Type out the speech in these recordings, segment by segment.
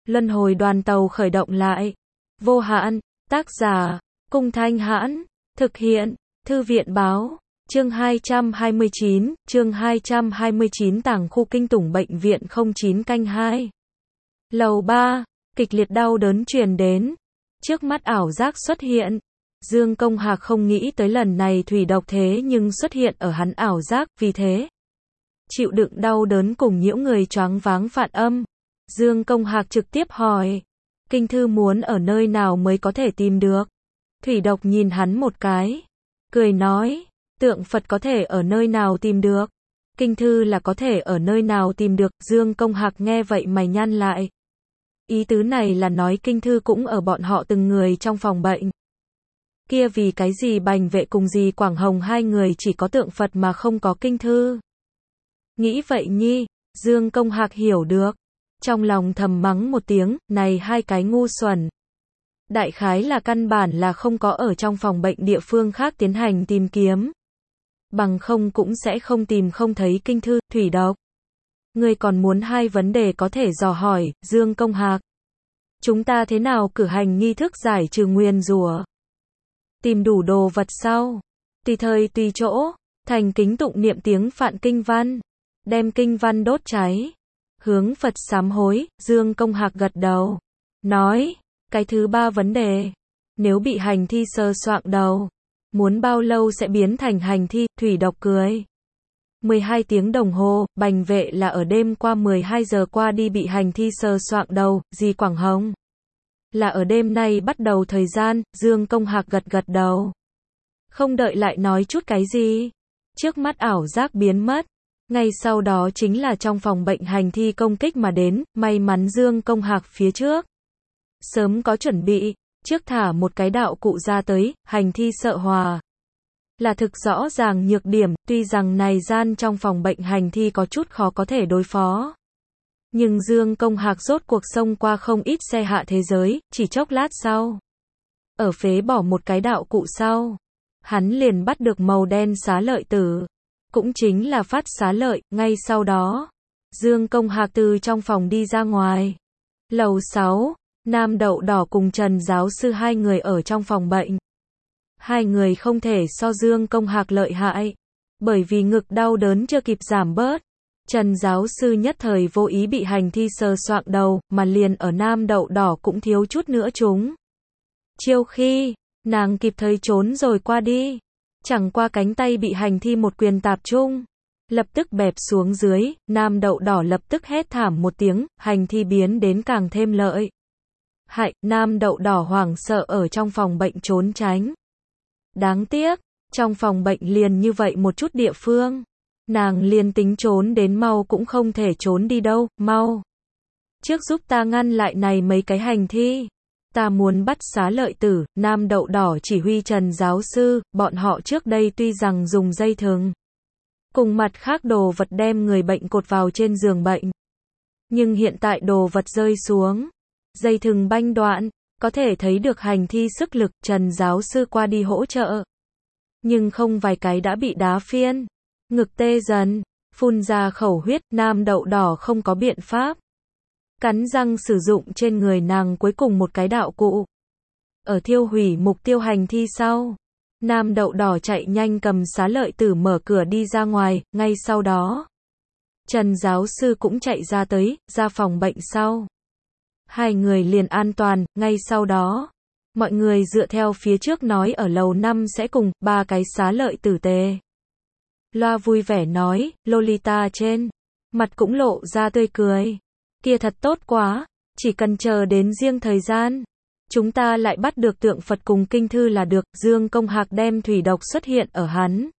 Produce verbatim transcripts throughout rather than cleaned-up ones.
Luân hồi đoàn tàu khởi động lại. Vô hạn, tác giả, Cung Thanh Hãn, thực hiện, Thư viện báo, chương hai trăm hai mươi chín, chương hai trăm hai mươi chín Tàng khu kinh tủng bệnh viện không chín canh hai. Lầu ba, kịch liệt đau đớn truyền đến. Trước mắt ảo giác xuất hiện. Dương Công Hạc không nghĩ tới lần này thủy độc thế nhưng xuất hiện ở hắn ảo giác, vì thế chịu đựng đau đớn cùng nhiễu người choáng váng phản âm. Dương Công Hạc trực tiếp hỏi, kinh thư muốn ở nơi nào mới có thể tìm được? Thủy độc nhìn hắn một cái, cười nói, tượng Phật có thể ở nơi nào tìm được? Kinh thư là có thể ở nơi nào tìm được? Dương Công Hạc nghe vậy mày nhăn lại. Ý tứ này là nói kinh thư cũng ở bọn họ từng người trong phòng bệnh. Kia vì cái gì Bành Vệ cùng dì Quảng Hồng hai người chỉ có tượng Phật mà không có kinh thư? Nghĩ vậy nhi, Dương Công Hạc hiểu được. Trong lòng thầm mắng một tiếng, này hai cái ngu xuẩn. Đại khái là căn bản là không có ở trong phòng bệnh địa phương khác tiến hành tìm kiếm. Bằng không cũng sẽ không tìm không thấy kinh thư. Thủy độc, ngươi còn muốn hai vấn đề có thể dò hỏi, Dương Công Hạc. Chúng ta thế nào cử hành nghi thức giải trừ nguyền rủa? Tìm đủ đồ vật sau. Tùy thời tùy chỗ, thành kính tụng niệm tiếng Phạn kinh văn. Đem kinh văn đốt cháy. Hướng Phật sám hối. Dương Công Hạc gật đầu. Nói, cái thứ ba vấn đề. Nếu bị hành thi sờ soạng đầu, muốn bao lâu sẽ biến thành hành thi? Thủy độc cười. mười hai tiếng đồng hồ, Bành Vệ là ở đêm qua mười hai giờ qua đi bị hành thi sờ soạng đầu, dì Quảng Hồng là ở đêm nay bắt đầu thời gian. Dương Công Hạc gật gật đầu. Không đợi lại nói chút cái gì. Trước mắt ảo giác biến mất. Ngay sau đó chính là trong phòng bệnh hành thi công kích mà đến. May mắn Dương Công Hạc phía trước sớm có chuẩn bị, trước thả một cái đạo cụ ra tới. Hành thi sợ hòa là thực rõ ràng nhược điểm. Tuy rằng này gian trong phòng bệnh hành thi có chút khó có thể đối phó, nhưng Dương Công Hạc rốt cuộc xông qua không ít xe hạ thế giới. Chỉ chốc lát sau, ở phế bỏ một cái đạo cụ sau, hắn liền bắt được màu đen xá lợi tử, cũng chính là phát xá lợi. Ngay sau đó, Dương Công Hạc từ trong phòng đi ra ngoài. Lầu sáu, Nam Đậu Đỏ cùng Trần giáo sư hai người ở trong phòng bệnh. Hai người không thể so Dương Công Hạc lợi hại, bởi vì ngực đau đớn chưa kịp giảm bớt. Trần giáo sư nhất thời vô ý bị hành thi sờ soạng đầu, mà liền ở Nam Đậu Đỏ cũng thiếu chút nữa trúng chiêu khi nàng kịp thời trốn rồi qua đi, chẳng qua cánh tay bị hành thi một quyền tạp trung, lập tức bẹp xuống dưới. Nam Đậu Đỏ lập tức hét thảm một tiếng, hành thi biến đến càng thêm lợi hại. Nam Đậu Đỏ hoảng sợ ở trong phòng bệnh trốn tránh. Đáng tiếc, trong phòng bệnh liền như vậy một chút địa phương, nàng liền tính trốn đến mau cũng không thể trốn đi đâu. Mau, trước giúp ta ngăn lại này mấy cái hành thi, ta muốn bắt xá lợi tử. Nam Đậu Đỏ chỉ huy Trần giáo sư, bọn họ trước đây tuy rằng dùng dây thừng cùng mặt khác đồ vật đem người bệnh cột vào trên giường bệnh, nhưng hiện tại đồ vật rơi xuống, dây thừng banh đoạn, có thể thấy được hành thi sức lực. Trần giáo sư qua đi hỗ trợ, nhưng không vài cái đã bị đá phiên, ngực tê dần, phun ra khẩu huyết. Nam Đậu Đỏ không có biện pháp, cắn răng sử dụng trên người nàng cuối cùng một cái đạo cụ. Ở thiêu hủy mục tiêu hành thi sau, Nam Đậu Đỏ chạy nhanh cầm xá lợi tử mở cửa đi ra ngoài. Ngay sau đó, Trần giáo sư cũng chạy ra tới, ra phòng bệnh sau. Hai người liền an toàn. Ngay sau đó, mọi người dựa theo phía trước nói ở lầu năm sẽ cùng ba cái xá lợi tử tề loa vui vẻ nói. Lolita trên mặt cũng lộ ra tươi cười. Kia thật tốt quá, chỉ cần chờ đến riêng thời gian, chúng ta lại bắt được tượng Phật cùng kinh thư là được. Dương Công Hạc đem thủy độc xuất hiện ở hắn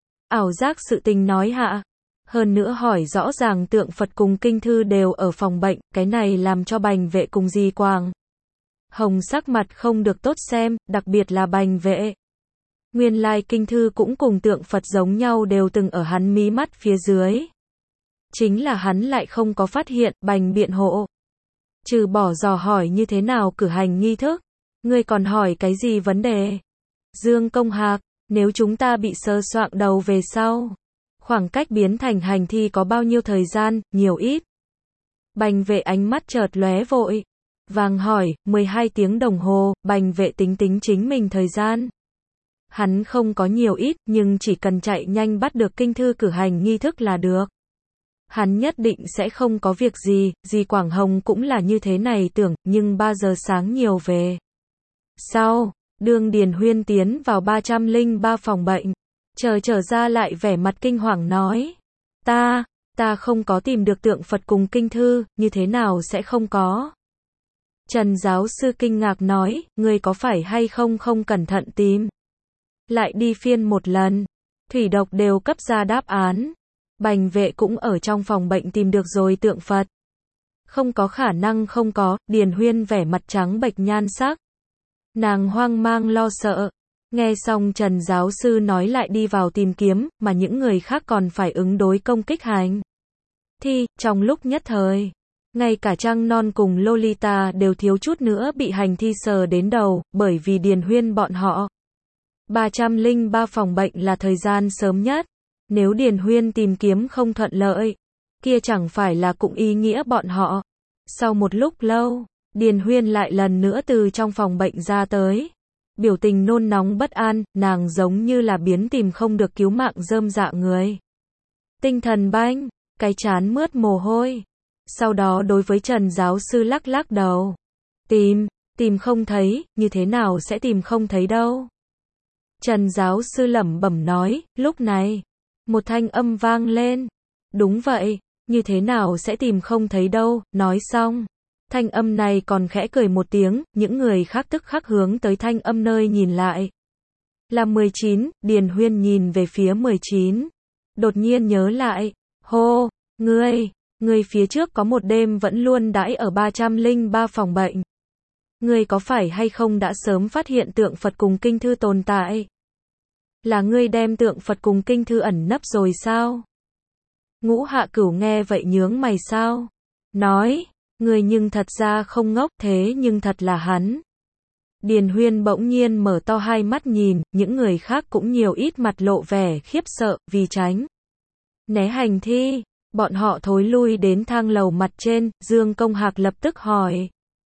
ảo giác sự tình nói hạ, hơn nữa hỏi rõ ràng tượng Phật cùng kinh thư đều ở phòng bệnh. Cái này làm cho Bành Vệ cùng dì Quảng Hồng sắc mặt không được tốt xem, đặc biệt là Bành Vệ. Nguyên lai kinh thư cũng cùng tượng Phật giống nhau, đều từng ở hắn mí mắt phía dưới. Chính là hắn lại không có phát hiện. Bành biện hộ, trừ bỏ dò hỏi như thế nào cử hành nghi thức, ngươi còn hỏi cái gì vấn đề? Dương Công Hạc, nếu chúng ta bị sờ soạng đầu về sau, khoảng cách biến thành hành thi có bao nhiêu thời gian, nhiều ít? Bành Vệ ánh mắt chợt lóe vội, vàng hỏi, mười hai tiếng đồng hồ, Bành Vệ tính tính chính mình thời gian. Hắn không có nhiều ít, nhưng chỉ cần chạy nhanh bắt được kinh thư cử hành nghi thức là được. Hắn nhất định sẽ không có việc gì, dì Quảng Hồng cũng là như thế này tưởng, nhưng ba giờ sáng nhiều về. Sau, Đường Điền Huyên tiến vào ba trăm lẻ ba phòng bệnh, chờ trở ra lại vẻ mặt kinh hoàng nói. Ta, ta không có tìm được tượng Phật cùng kinh thư, như thế nào sẽ không có? Trần giáo sư kinh ngạc nói, ngươi có phải hay không không cẩn thận tìm? Lại đi phiên một lần, thủy độc đều cấp ra đáp án. Bành Vệ cũng ở trong phòng bệnh tìm được rồi tượng Phật. Không có khả năng không có, Điền Huyên vẻ mặt trắng bệch nhan sắc. Nàng hoang mang lo sợ. Nghe xong Trần giáo sư nói lại đi vào tìm kiếm, mà những người khác còn phải ứng đối công kích hành thi, trong lúc nhất thời. Ngay cả Trăng Non cùng Lolita đều thiếu chút nữa bị hành thi sờ đến đầu, bởi vì Điền Huyên bọn họ. ba trăm lẻ ba phòng bệnh là thời gian sớm nhất. Nếu Điền Huyên tìm kiếm không thuận lợi, kia chẳng phải là cũng ý nghĩa bọn họ. Sau một lúc lâu, Điền Huyên lại lần nữa từ trong phòng bệnh ra tới. Biểu tình nôn nóng bất an, nàng giống như là biến tìm không được cứu mạng rơm dạ người. Tinh thần banh, cái chán mướt mồ hôi. Sau đó đối với Trần giáo sư lắc lắc đầu. Tìm, tìm không thấy, như thế nào sẽ tìm không thấy đâu. Trần giáo sư lẩm bẩm nói, lúc này, một thanh âm vang lên. Đúng vậy, như thế nào sẽ tìm không thấy đâu, nói xong. Thanh âm này còn khẽ cười một tiếng, những người khác tức khắc hướng tới thanh âm nơi nhìn lại. Là mười chín, Điền Huyên nhìn về phía mười chín. Đột nhiên nhớ lại, hô, ngươi, ngươi phía trước có một đêm vẫn luôn đãi ở ba trăm lẻ ba phòng bệnh. Ngươi có phải hay không đã sớm phát hiện tượng Phật cùng kinh thư tồn tại? Là ngươi đem tượng Phật cùng kinh thư ẩn nấp rồi sao? Ngũ Hạ Cửu nghe vậy nhướng mày sao? Nói, ngươi nhưng thật ra không ngốc, thế nhưng thật là hắn. Điền Huyên bỗng nhiên mở to hai mắt nhìn, những người khác cũng nhiều ít mặt lộ vẻ khiếp sợ, vì tránh né hành thi, bọn họ thối lui đến thang lầu mặt trên, Dương Công Hạc lập tức hỏi.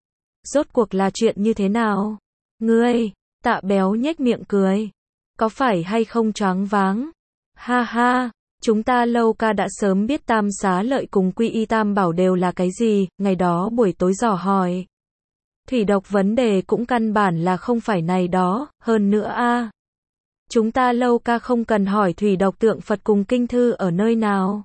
Rốt cuộc là chuyện như thế nào? Ngươi, Tạ Béo nhếch miệng cười. Có phải hay không choáng váng? Ha ha, chúng ta Lâu ca đã sớm biết Tam Xá Lợi cùng Quy Y Tam Bảo đều là cái gì, ngày đó buổi tối dò hỏi. Thủy độc vấn đề cũng căn bản là không phải này đó, hơn nữa a, chúng ta Lâu ca không cần hỏi thủy độc tượng Phật cùng kinh thư ở nơi nào.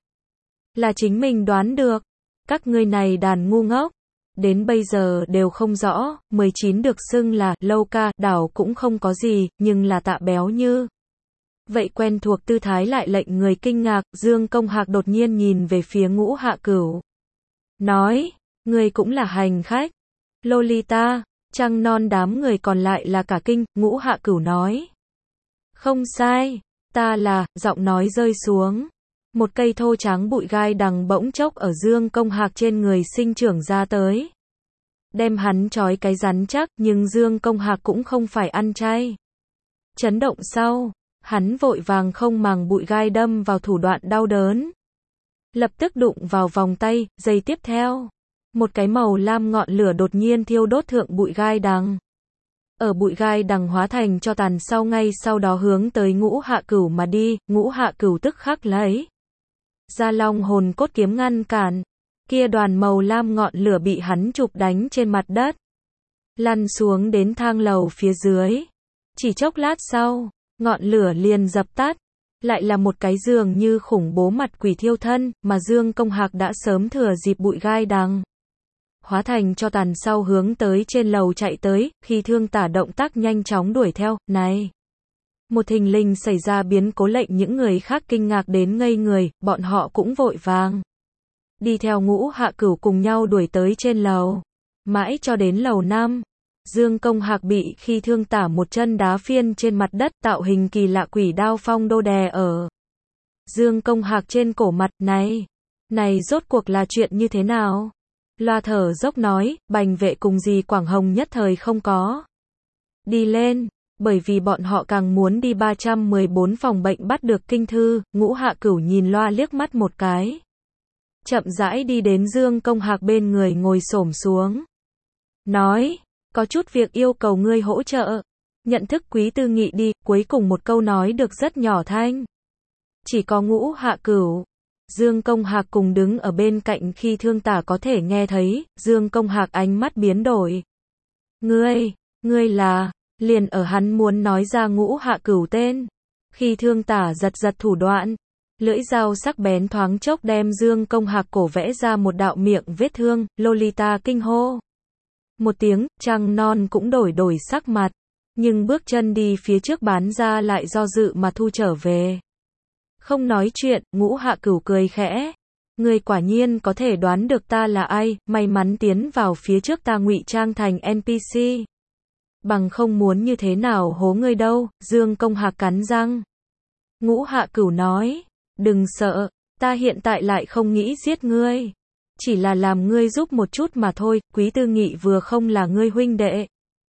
Là chính mình đoán được. Các ngươi này đàn ngu ngốc. Đến bây giờ đều không rõ, mười chín được xưng là Lâu ca, đảo cũng không có gì, nhưng là Tạ Béo như. Vậy quen thuộc tư thái lại lệnh người kinh ngạc, Dương Công Hạc đột nhiên nhìn về phía Ngũ Hạ Cửu. Nói, người cũng là hành khách. Lolita, Trăng Non đám người còn lại là cả kinh, Ngũ Hạ Cửu nói. Không sai, ta là, giọng nói rơi xuống. Một cây thô tráng bụi gai đằng bỗng chốc ở Dương Công Hạc trên người sinh trưởng ra tới. Đem hắn trói cái rắn chắc, nhưng Dương Công Hạc cũng không phải ăn chay. Chấn động sau, hắn vội vàng không màng bụi gai đâm vào thủ đoạn đau đớn. Lập tức đụng vào vòng tay, giây tiếp theo. Một cái màu lam ngọn lửa đột nhiên thiêu đốt thượng bụi gai đằng. Ở bụi gai đằng hóa thành cho tàn sau ngay sau đó hướng tới Ngũ Hạ Cửu mà đi, Ngũ Hạ Cửu tức khắc lấy ra long hồn cốt kiếm ngăn cản. Kia đoàn màu lam ngọn lửa bị hắn chụp đánh trên mặt đất. Lăn xuống đến thang lầu phía dưới. Chỉ chốc lát sau, ngọn lửa liền dập tắt. Lại là một cái giường như khủng bố mặt quỷ thiêu thân, mà Dương Công Hạc đã sớm thừa dịp bụi gai đằng hóa thành cho tàn sau hướng tới trên lầu chạy tới, khi Thương Tả động tác nhanh chóng đuổi theo, này. Một thình lình xảy ra biến cố lệnh những người khác kinh ngạc đến ngây người, bọn họ cũng vội vàng. Đi theo Ngũ Hạ Cửu cùng nhau đuổi tới trên lầu. Mãi cho đến lầu năm. Dương Công Hạc bị khi Thương Tả một chân đá phiên trên mặt đất tạo hình kỳ lạ quỷ đao phong đô đè ở. Dương Công Hạc trên cổ mặt này. Này rốt cuộc là chuyện như thế nào? Loa thở dốc nói, Bành Vệ cùng dì Quảng Hồng nhất thời không có đi lên, bởi vì bọn họ càng muốn đi ba trăm mười bốn phòng bệnh bắt được kinh thư. Ngũ Hạ Cửu nhìn loa liếc mắt một cái. Chậm rãi đi đến Dương Công Hạc bên người ngồi xổm xuống. nói, có chút việc yêu cầu ngươi hỗ trợ. Nhận thức Quý Tư Nghị đi, cuối cùng một câu nói được rất nhỏ thanh. Chỉ có Ngũ Hạ Cửu, Dương Công Hạc cùng đứng ở bên cạnh khi Thương Tả có thể nghe thấy, Dương Công Hạc ánh mắt biến đổi. Ngươi, ngươi là, liền ở hắn muốn nói ra Ngũ Hạ Cửu tên. Khi Thương Tả giật giật thủ đoạn, lưỡi dao sắc bén thoáng chốc đem Dương Công Hạc cổ vẽ ra một đạo miệng vết thương, Lolita kinh hô. Một tiếng, trăng non cũng đổi đổi sắc mặt, nhưng bước chân đi phía trước bán ra lại do dự mà thu trở về. Không nói chuyện, Ngũ Hạ Cửu cười khẽ. Ngươi quả nhiên có thể đoán được ta là ai, may mắn tiến vào phía trước ta ngụy trang thành en pê xê. Bằng không muốn như thế nào hố ngươi đâu, Dương Công Hạc cắn răng. Ngũ Hạ Cửu nói, đừng sợ, ta hiện tại lại không nghĩ giết ngươi. Chỉ là làm ngươi giúp một chút mà thôi, Quý Tư Nghị vừa không là ngươi huynh đệ.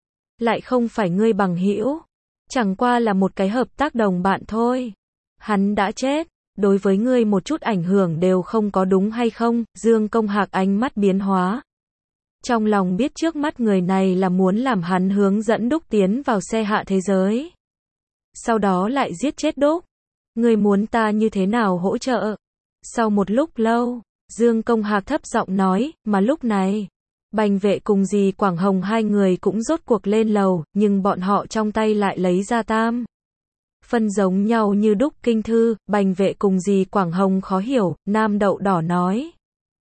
Lại không phải ngươi bằng hữu. Chẳng qua là một cái hợp tác đồng bạn thôi. Hắn đã chết, đối với ngươi một chút ảnh hưởng đều không có đúng hay không, Dương Công Hạc ánh mắt biến hóa. Trong lòng biết trước mắt người này là muốn làm hắn hướng dẫn Đúc tiến vào xe hạ thế giới. Sau đó lại giết chết Đúc. Ngươi muốn ta như thế nào hỗ trợ? Sau một lúc lâu, Dương Công Hạc thấp giọng nói, mà lúc này, Bành Vệ cùng dì Quảng Hồng hai người cũng rốt cuộc lên lầu, nhưng bọn họ trong tay lại lấy ra tam phân giống nhau như đúc kinh thư. Bành Vệ cùng dì Quảng Hồng khó hiểu, Nam Đậu Đỏ nói.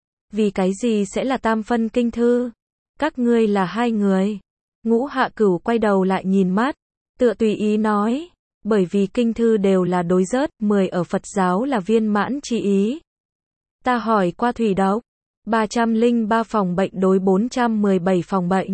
Vì cái gì sẽ là tam phân kinh thư? Các ngươi là hai người. Ngũ Hạ Cửu quay đầu lại nhìn mắt, tựa tùy ý nói. Bởi vì kinh thư đều là đối rớt, mười ở Phật giáo là viên mãn chi ý. Ta hỏi qua thủy độc, ba trăm lẻ ba phòng bệnh đối bốn trăm mười bảy phòng bệnh.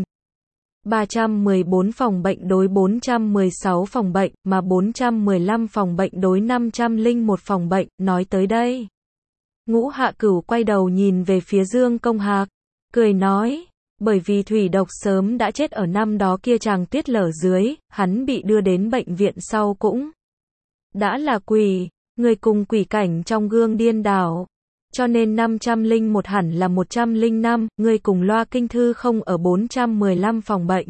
ba trăm mười bốn phòng bệnh đối bốn trăm mười sáu phòng bệnh, mà bốn trăm mười lăm phòng bệnh đối năm trăm lẻ một phòng bệnh, nói tới đây. Ngũ Hạ Cửu quay đầu nhìn về phía Dương Công Hạc, cười nói, bởi vì thủy độc sớm đã chết ở năm đó kia chàng tuyết lở dưới, hắn bị đưa đến bệnh viện sau cũng đã là quỷ, người cùng quỷ cảnh trong gương điên đảo. Cho nên năm trăm lẻ một hẳn là một trăm lẻ năm, người cùng loa kinh thư không ở bốn trăm mười lăm phòng bệnh,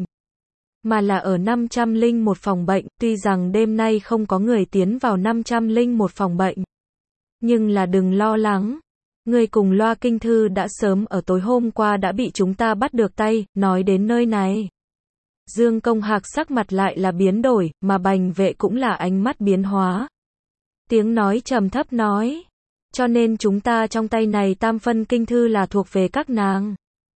mà là ở năm trăm lẻ một phòng bệnh, tuy rằng đêm nay không có người tiến vào năm trăm lẻ một phòng bệnh. Nhưng là đừng lo lắng, người cùng loa kinh thư đã sớm ở tối hôm qua đã bị chúng ta bắt được tay, nói đến nơi này. Dương Công Hạc sắc mặt lại là biến đổi, mà Bành Vệ cũng là ánh mắt biến hóa. Tiếng nói trầm thấp nói. Cho nên chúng ta trong tay này tam phân kinh thư là thuộc về các nàng.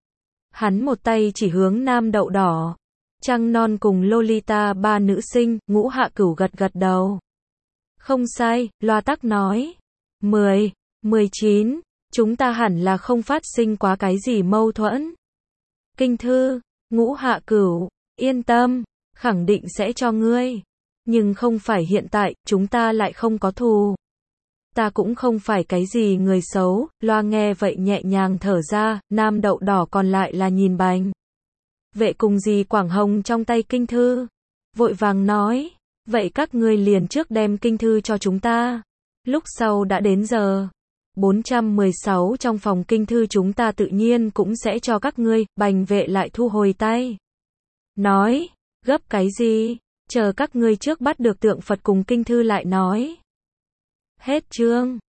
Hắn một tay chỉ hướng Nam Đậu Đỏ, Trăng Non cùng Lolita ba nữ sinh. Ngũ Hạ Cửu gật gật đầu. Không sai, loa tắc nói. mười, mười chín, chúng ta hẳn là không phát sinh quá cái gì mâu thuẫn. Kinh thư, Ngũ Hạ Cửu, yên tâm, khẳng định sẽ cho ngươi. Nhưng không phải hiện tại, chúng ta lại không có thù. Ta cũng không phải cái gì người xấu. Loa nghe vậy nhẹ nhàng thở ra. Nam Đậu Đỏ còn lại là nhìn Bành Vệ cùng dì Quảng Hồng trong tay kinh thư, vội vàng nói, vậy các ngươi liền trước đem kinh thư cho chúng ta, lúc sau đã đến giờ bốn trăm mười sáu trong phòng kinh thư chúng ta tự nhiên cũng sẽ cho các ngươi. Bành Vệ lại thu hồi tay, nói, gấp cái gì, chờ các ngươi trước bắt được tượng Phật cùng kinh thư lại nói. Hết chương.